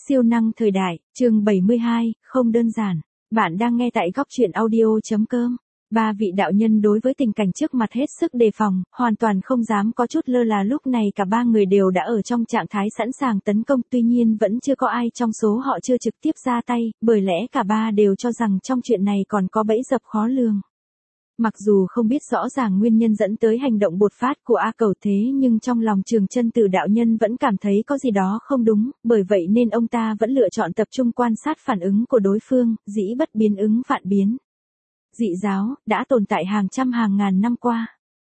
Siêu năng thời đại, chương 72, không đơn giản. Bạn đang nghe tại góc truyện audio.com. Ba vị đạo nhân đối với tình cảnh trước mặt hết sức đề phòng, hoàn toàn không dám có chút lơ là. Lúc này cả ba người đều đã ở trong trạng thái sẵn sàng tấn công, tuy nhiên vẫn chưa có ai trong số họ chưa trực tiếp ra tay, bởi lẽ cả ba đều cho rằng trong chuyện này còn có bẫy dập khó lường. Mặc dù không biết rõ ràng nguyên nhân dẫn tới hành động bột phát của A Cẩu, thế nhưng trong lòng Trường Chân Tử đạo nhân vẫn cảm thấy có gì đó không đúng, bởi vậy nên ông ta vẫn lựa chọn tập trung quan sát phản ứng của đối phương, dĩ bất biến ứng vạn biến. Dị giáo đã tồn tại hàng trăm hàng ngàn năm qua.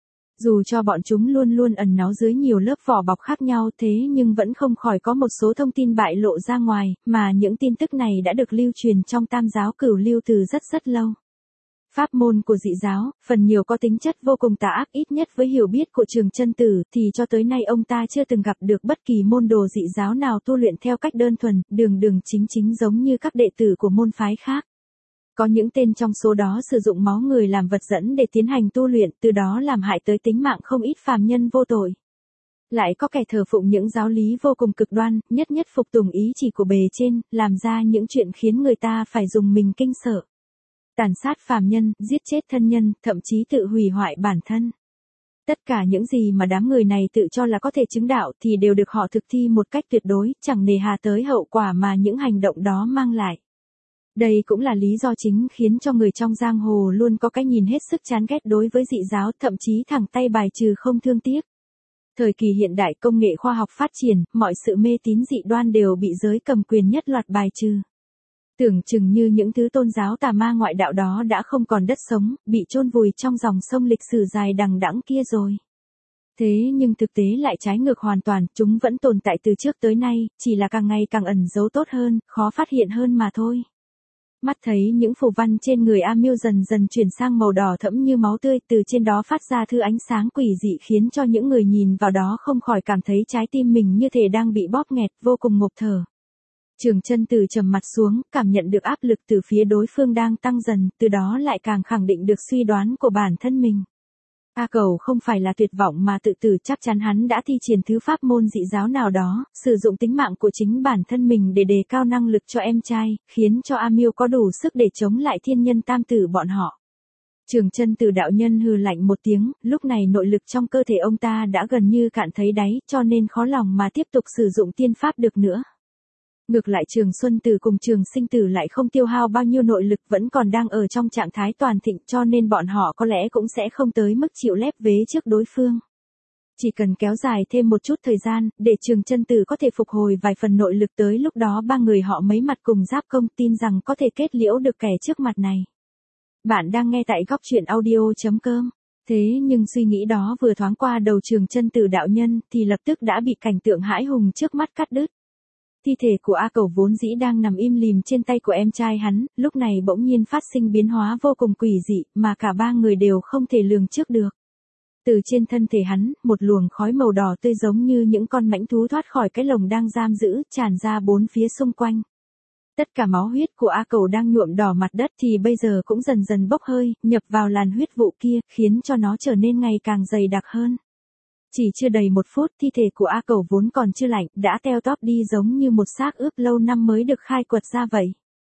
Dù cho bọn chúng luôn luôn ẩn náu dưới nhiều lớp vỏ bọc khác nhau, thế nhưng vẫn không khỏi có một số thông tin bại lộ ra ngoài, mà những tin tức này đã được lưu truyền trong Tam giáo Cửu Lưu từ rất lâu. Pháp môn của dị giáo, phần nhiều có tính chất vô cùng tà ác, ít nhất với hiểu biết của Trường Chân Tử, thì cho tới nay ông ta chưa từng gặp được bất kỳ môn đồ dị giáo nào tu luyện theo cách đơn thuần, đường chính giống như các đệ tử của môn phái khác. Có những tên trong số đó sử dụng máu người làm vật dẫn để tiến hành tu luyện, từ đó làm hại tới tính mạng không ít phàm nhân vô tội. Lại có kẻ thờ phụng những giáo lý vô cùng cực đoan, nhất phục tùng ý chỉ của bề trên, làm ra những chuyện khiến người ta phải dùng mình kinh sợ. Tàn sát phàm nhân, giết chết thân nhân, thậm chí tự hủy hoại bản thân. Tất cả những gì mà đám người này tự cho là có thể chứng đạo thì đều được họ thực thi một cách tuyệt đối, chẳng nề hà tới hậu quả mà những hành động đó mang lại. Đây cũng là lý do chính khiến cho người trong giang hồ luôn có cái nhìn hết sức chán ghét đối với dị giáo, thậm chí thẳng tay bài trừ không thương tiếc. Thời kỳ hiện đại công nghệ khoa học phát triển, mọi sự mê tín dị đoan đều bị giới cầm quyền nhất loạt bài trừ. Tưởng chừng như những thứ tôn giáo tà ma ngoại đạo đó đã không còn đất sống, bị chôn vùi trong dòng sông lịch sử dài đằng đẵng kia rồi. Thế nhưng thực tế lại trái ngược hoàn toàn, chúng vẫn tồn tại từ trước tới nay, chỉ là càng ngày càng ẩn giấu tốt hơn, khó phát hiện hơn mà thôi. Mắt thấy những phù văn trên người A Miêu dần dần chuyển sang màu đỏ thẫm như máu tươi, từ trên đó phát ra thứ ánh sáng quỷ dị khiến cho những người nhìn vào đó không khỏi cảm thấy trái tim mình như thể đang bị bóp nghẹt, vô cùng ngộp thở. Trường Chân Tử trầm mặt xuống, cảm nhận được áp lực từ phía đối phương đang tăng dần, từ đó lại càng khẳng định được suy đoán của bản thân mình. A Cẩu không phải là tuyệt vọng mà tự tử, chắc chắn hắn đã thi triển thứ pháp môn dị giáo nào đó, sử dụng tính mạng của chính bản thân mình để đề cao năng lực cho em trai, khiến cho A Miêu có đủ sức để chống lại thiên nhân tam tử bọn họ. Trường Chân Tử đạo nhân hừ lạnh một tiếng, lúc này nội lực trong cơ thể ông ta đã gần như cạn thấy đáy, cho nên khó lòng mà tiếp tục sử dụng tiên pháp được nữa. Ngược lại Trường Xuân Tử cùng Trường Sinh Tử lại không tiêu hao bao nhiêu nội lực, vẫn còn đang ở trong trạng thái toàn thịnh, cho nên bọn họ có lẽ cũng sẽ không tới mức chịu lép vế trước đối phương. Chỉ cần kéo dài thêm một chút thời gian, để Trường Chân Tử có thể phục hồi vài phần nội lực, tới lúc đó ba người họ mấy mặt cùng giáp công, tin rằng có thể kết liễu được kẻ trước mặt này. Bạn đang nghe tại góc truyện audio.com. Thế nhưng suy nghĩ đó vừa thoáng qua đầu Trường Chân Tử đạo nhân, thì lập tức đã bị cảnh tượng hãi hùng trước mắt cắt đứt. Thi thể của A Cẩu vốn dĩ đang nằm im lìm trên tay của em trai hắn, lúc này bỗng nhiên phát sinh biến hóa vô cùng quỷ dị, mà cả ba người đều không thể lường trước được. Từ trên thân thể hắn, một luồng khói màu đỏ tươi giống như những con mãnh thú thoát khỏi cái lồng đang giam giữ, tràn ra bốn phía xung quanh. Tất cả máu huyết của A Cẩu đang nhuộm đỏ mặt đất thì bây giờ cũng dần dần bốc hơi, nhập vào làn huyết vụ kia, khiến cho nó trở nên ngày càng dày đặc hơn. Chỉ chưa đầy một phút, thi thể của A Cẩu vốn còn chưa lạnh, đã teo tóp đi giống như một xác ướp lâu năm mới được khai quật ra vậy.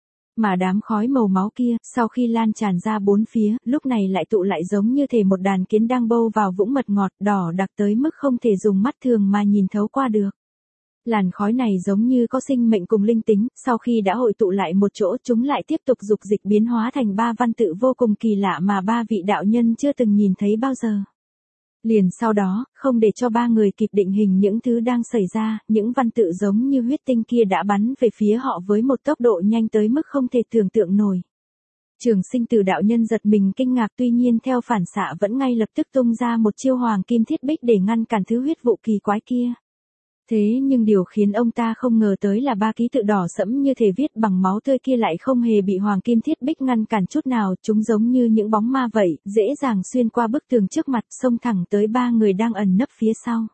Mà đám khói màu máu kia, sau khi lan tràn ra bốn phía, lúc này lại tụ lại giống như thể một đàn kiến đang bâu vào vũng mật ngọt, đỏ đặc tới mức không thể dùng mắt thường mà nhìn thấu qua được. Làn khói này giống như có sinh mệnh cùng linh tính, sau khi đã hội tụ lại một chỗ, chúng lại tiếp tục dục dịch biến hóa thành ba văn tự vô cùng kỳ lạ mà ba vị đạo nhân chưa từng nhìn thấy bao giờ. Liền sau đó, không để cho ba người kịp định hình những thứ đang xảy ra, những văn tự giống như huyết tinh kia đã bắn về phía họ với một tốc độ nhanh tới mức không thể tưởng tượng nổi. Trường Sinh Tử đạo nhân giật mình kinh ngạc, tuy nhiên theo phản xạ vẫn ngay lập tức tung ra một chiêu hoàng kim thiết bích để ngăn cản thứ huyết vụ kỳ quái kia. Thế nhưng điều khiến ông ta không ngờ tới là ba ký tự đỏ sẫm như thể viết bằng máu tươi kia lại không hề bị hoàng kim thiết bích ngăn cản chút nào, chúng giống như những bóng ma vậy, dễ dàng xuyên qua bức tường trước mặt, xông thẳng tới ba người đang ẩn nấp phía sau.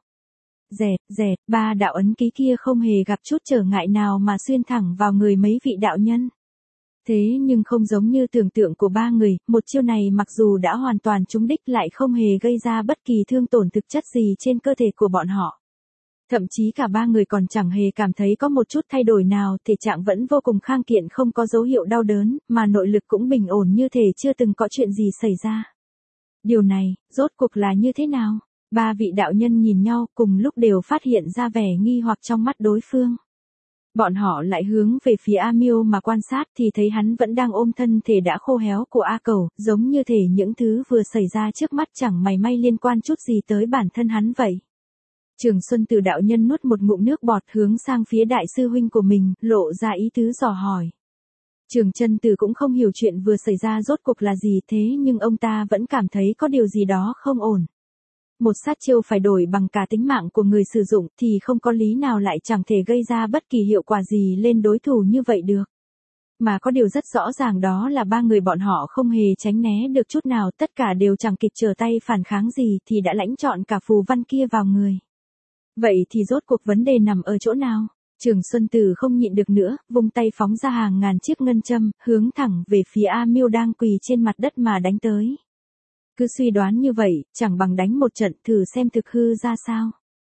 Dẹt, ba đạo ấn ký kia không hề gặp chút trở ngại nào mà xuyên thẳng vào người mấy vị đạo nhân. Thế nhưng không giống như tưởng tượng của ba người, một chiêu này mặc dù đã hoàn toàn trúng đích lại không hề gây ra bất kỳ thương tổn thực chất gì trên cơ thể của bọn họ. Thậm chí cả ba người còn chẳng hề cảm thấy có một chút thay đổi nào, thể trạng vẫn vô cùng khang kiện không có dấu hiệu đau đớn, mà nội lực cũng bình ổn như thể chưa từng có chuyện gì xảy ra. Điều này, rốt cuộc là như thế nào? Ba vị đạo nhân nhìn nhau cùng lúc đều phát hiện ra vẻ nghi hoặc trong mắt đối phương. Bọn họ lại hướng về phía A Miêu mà quan sát thì thấy hắn vẫn đang ôm thân thể đã khô héo của A Cẩu, giống như thể những thứ vừa xảy ra trước mắt chẳng mảy may liên quan chút gì tới bản thân hắn vậy. Trường Xuân Từ đạo nhân nuốt một ngụm nước bọt hướng sang phía đại sư huynh của mình, lộ ra ý tứ dò hỏi. Trường Chân Từ cũng không hiểu chuyện vừa xảy ra rốt cuộc là gì thế nhưng ông ta vẫn cảm thấy có điều gì đó không ổn. Một sát chiêu phải đổi bằng cả tính mạng của người sử dụng thì không có lý nào lại chẳng thể gây ra bất kỳ hiệu quả gì lên đối thủ như vậy được. Mà có điều rất rõ ràng đó là ba người bọn họ không hề tránh né được chút nào, tất cả đều chẳng kịp trở tay phản kháng gì thì đã lãnh trọn cả phù văn kia vào người. Vậy thì rốt cuộc vấn đề nằm ở chỗ nào? Trường Xuân Từ không nhịn được nữa, vung tay phóng ra hàng ngàn chiếc ngân châm, hướng thẳng về phía A Miêu đang quỳ trên mặt đất mà đánh tới. Cứ suy đoán như vậy, chẳng bằng đánh một trận thử xem thực hư ra sao.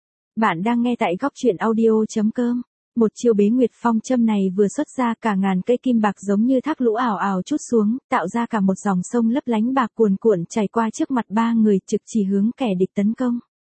Bạn đang nghe tại góc truyện audio.com. Một chiêu bế nguyệt phong châm này vừa xuất ra cả ngàn cây kim bạc giống như thác lũ ảo ảo trút xuống, tạo ra cả một dòng sông lấp lánh bạc cuồn cuộn chảy qua trước mặt ba người trực chỉ hướng kẻ địch tấn công.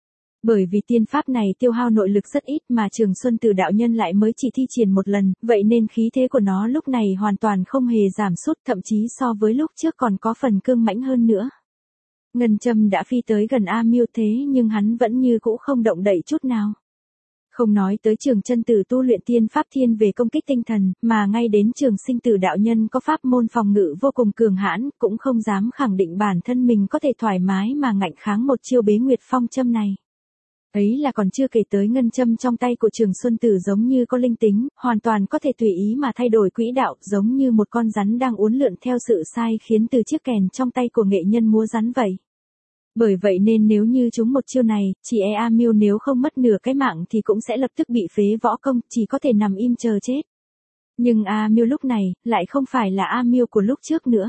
Bởi vì tiên pháp này tiêu hao nội lực rất ít mà Trường Xuân Từ đạo nhân lại mới chỉ thi triển một lần, vậy nên khí thế của nó lúc này hoàn toàn không hề giảm sút, thậm chí so với lúc trước còn có phần cương mãnh hơn nữa. Ngân châm đã phi tới gần A Miêu thế nhưng hắn vẫn như cũ không động đậy chút nào. Không nói tới Trường Chân Từ tu luyện tiên pháp thiên về công kích tinh thần, mà ngay đến Trường Sinh Tử đạo nhân có pháp môn phòng ngự vô cùng cường hãn, cũng không dám khẳng định bản thân mình có thể thoải mái mà ngạnh kháng một chiêu bế nguyệt phong châm này. Ấy là còn chưa kể tới ngân châm trong tay của Trường Xuân Tử giống như có linh tính, hoàn toàn có thể tùy ý mà thay đổi quỹ đạo, giống như một con rắn đang uốn lượn theo sự sai khiến từ chiếc kèn trong tay của nghệ nhân múa rắn vậy. Bởi vậy nên nếu như chúng một chiêu này, chỉ e A Miêu nếu không mất nửa cái mạng thì cũng sẽ lập tức bị phế võ công, chỉ có thể nằm im chờ chết. Nhưng A Miêu lúc này, lại không phải là A Miêu của lúc trước nữa.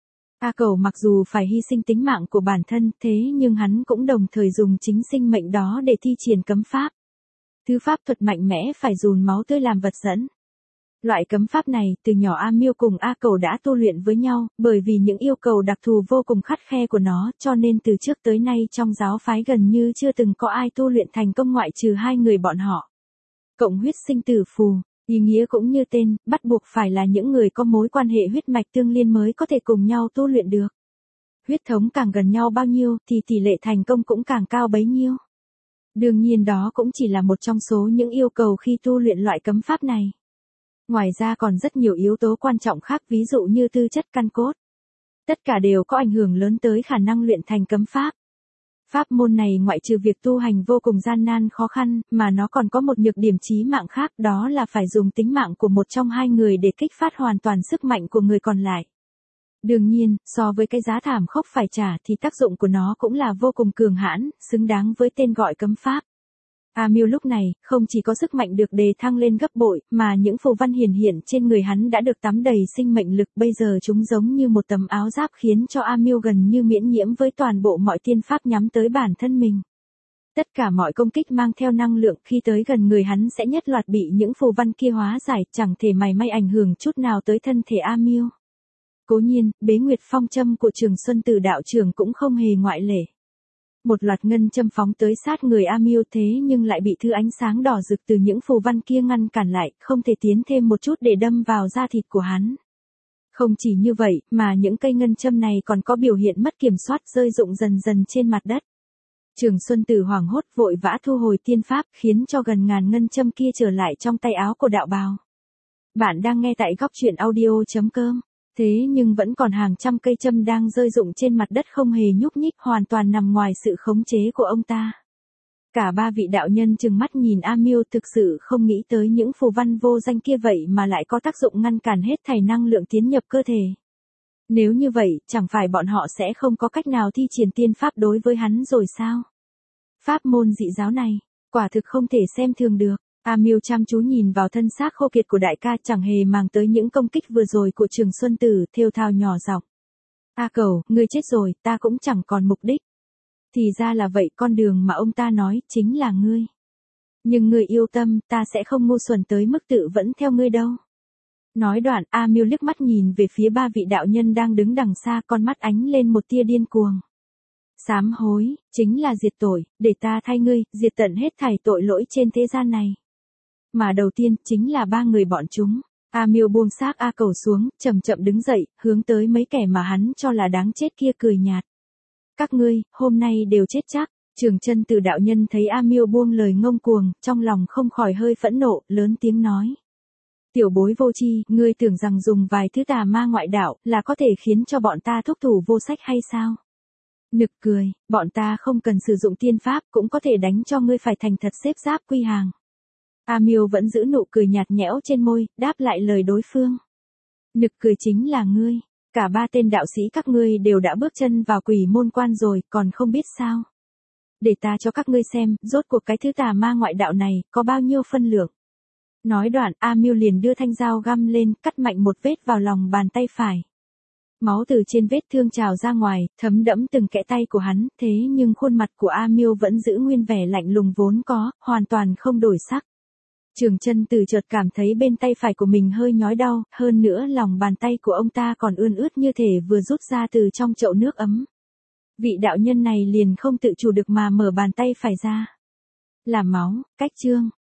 A Cẩu mặc dù phải hy sinh tính mạng của bản thân, thế nhưng hắn cũng đồng thời dùng chính sinh mệnh đó để thi triển cấm pháp. Thứ pháp thuật mạnh mẽ phải dồn máu tươi làm vật dẫn. Loại cấm pháp này, từ nhỏ A Miêu cùng A Cẩu đã tu luyện với nhau, bởi vì những yêu cầu đặc thù vô cùng khắt khe của nó, cho nên từ trước tới nay trong giáo phái gần như chưa từng có ai tu luyện thành công ngoại trừ hai người bọn họ. Cộng huyết sinh tử phù, ý nghĩa cũng như tên, bắt buộc phải là những người có mối quan hệ huyết mạch tương liên mới có thể cùng nhau tu luyện được. Huyết thống càng gần nhau bao nhiêu thì tỷ lệ thành công cũng càng cao bấy nhiêu. Đương nhiên đó cũng chỉ là một trong số những yêu cầu khi tu luyện loại cấm pháp này. Ngoài ra còn rất nhiều yếu tố quan trọng khác, ví dụ như tư chất căn cốt. Tất cả đều có ảnh hưởng lớn tới khả năng luyện thành cấm pháp. Pháp môn này ngoại trừ việc tu hành vô cùng gian nan khó khăn, mà nó còn có một nhược điểm chí mạng khác, đó là phải dùng tính mạng của một trong hai người để kích phát hoàn toàn sức mạnh của người còn lại. Đương nhiên, so với cái giá thảm khốc phải trả thì tác dụng của nó cũng là vô cùng cường hãn, xứng đáng với tên gọi cấm pháp. A Miêu lúc này, không chỉ có sức mạnh được đề thăng lên gấp bội, mà những phù văn hiển hiện trên người hắn đã được tắm đầy sinh mệnh lực, bây giờ chúng giống như một tấm áo giáp khiến cho A Miêu gần như miễn nhiễm với toàn bộ mọi tiên pháp nhắm tới bản thân mình. Tất cả mọi công kích mang theo năng lượng khi tới gần người hắn sẽ nhất loạt bị những phù văn kia hóa giải, chẳng thể mảy may ảnh hưởng chút nào tới thân thể A Miêu. Cố nhiên, bế nguyệt phong châm của Trường Xuân Từ đạo trưởng cũng không hề ngoại lệ. Một loạt ngân châm phóng tới sát người A Miêu thế nhưng lại bị thứ ánh sáng đỏ rực từ những phù văn kia ngăn cản lại, không thể tiến thêm một chút để đâm vào da thịt của hắn. Không chỉ như vậy, mà những cây ngân châm này còn có biểu hiện mất kiểm soát rơi rụng dần dần trên mặt đất. Trường Xuân Tử hoảng hốt vội vã thu hồi tiên pháp, khiến cho gần ngàn ngân châm kia trở lại trong tay áo của đạo bào. Bạn đang nghe tại góc truyện audio.com. Thế nhưng vẫn còn hàng trăm cây châm đang rơi rụng trên mặt đất không hề nhúc nhích, hoàn toàn nằm ngoài sự khống chế của ông ta. Cả ba vị đạo nhân trừng mắt nhìn A Miêu, thực sự không nghĩ tới những phù văn vô danh kia vậy mà lại có tác dụng ngăn cản hết thảy năng lượng tiến nhập cơ thể. Nếu như vậy, chẳng phải bọn họ sẽ không có cách nào thi triển tiên pháp đối với hắn rồi sao? Pháp môn dị giáo này, quả thực không thể xem thường được. A Miêu chăm chú nhìn vào thân xác khô kiệt của đại ca, chẳng hề màng tới những công kích vừa rồi của Trường Xuân Tử, thều thào nhỏ giọng. A Cẩu, ngươi chết rồi, ta cũng chẳng còn mục đích. Thì ra là vậy, con đường mà ông ta nói, chính là ngươi. Nhưng ngươi yêu tâm, ta sẽ không ngu xuẩn tới mức tự vẫn theo ngươi đâu. Nói đoạn, A Miêu liếc mắt nhìn về phía ba vị đạo nhân đang đứng đằng xa, con mắt ánh lên một tia điên cuồng. Sám hối, chính là diệt tội, để ta thay ngươi, diệt tận hết thảy tội lỗi trên thế gian này. Mà đầu tiên, chính là ba người bọn chúng. A Miêu buông xác A Cẩu xuống, chậm chậm đứng dậy, hướng tới mấy kẻ mà hắn cho là đáng chết kia cười nhạt. Các ngươi, hôm nay đều chết chắc. Trường Chân Từ đạo nhân thấy A Miêu buông lời ngông cuồng, trong lòng không khỏi hơi phẫn nộ, lớn tiếng nói. Tiểu bối vô tri, ngươi tưởng rằng dùng vài thứ tà ma ngoại đạo là có thể khiến cho bọn ta thúc thủ vô sách hay sao? Nực cười, bọn ta không cần sử dụng tiên pháp cũng có thể đánh cho ngươi phải thành thật xếp giáp quy hàng. A Miêu vẫn giữ nụ cười nhạt nhẽo trên môi, đáp lại lời đối phương. Nực cười chính là ngươi, cả ba tên đạo sĩ các ngươi đều đã bước chân vào Quỷ Môn Quan rồi, còn không biết sao? Để ta cho các ngươi xem, rốt cuộc cái thứ tà ma ngoại đạo này có bao nhiêu phân lượng. Nói đoạn, A Miêu liền đưa thanh dao găm lên, cắt mạnh một vết vào lòng bàn tay phải. Máu từ trên vết thương trào ra ngoài, thấm đẫm từng kẽ tay của hắn, thế nhưng khuôn mặt của A Miêu vẫn giữ nguyên vẻ lạnh lùng vốn có, hoàn toàn không đổi sắc. Trường Chân Từ chợt cảm thấy bên tay phải của mình hơi nhói đau, hơn nữa lòng bàn tay của ông ta còn ươn ướt như thể vừa rút ra từ trong chậu nước ấm. Vị đạo nhân này liền không tự chủ được mà mở bàn tay phải ra. Là máu, cách chương.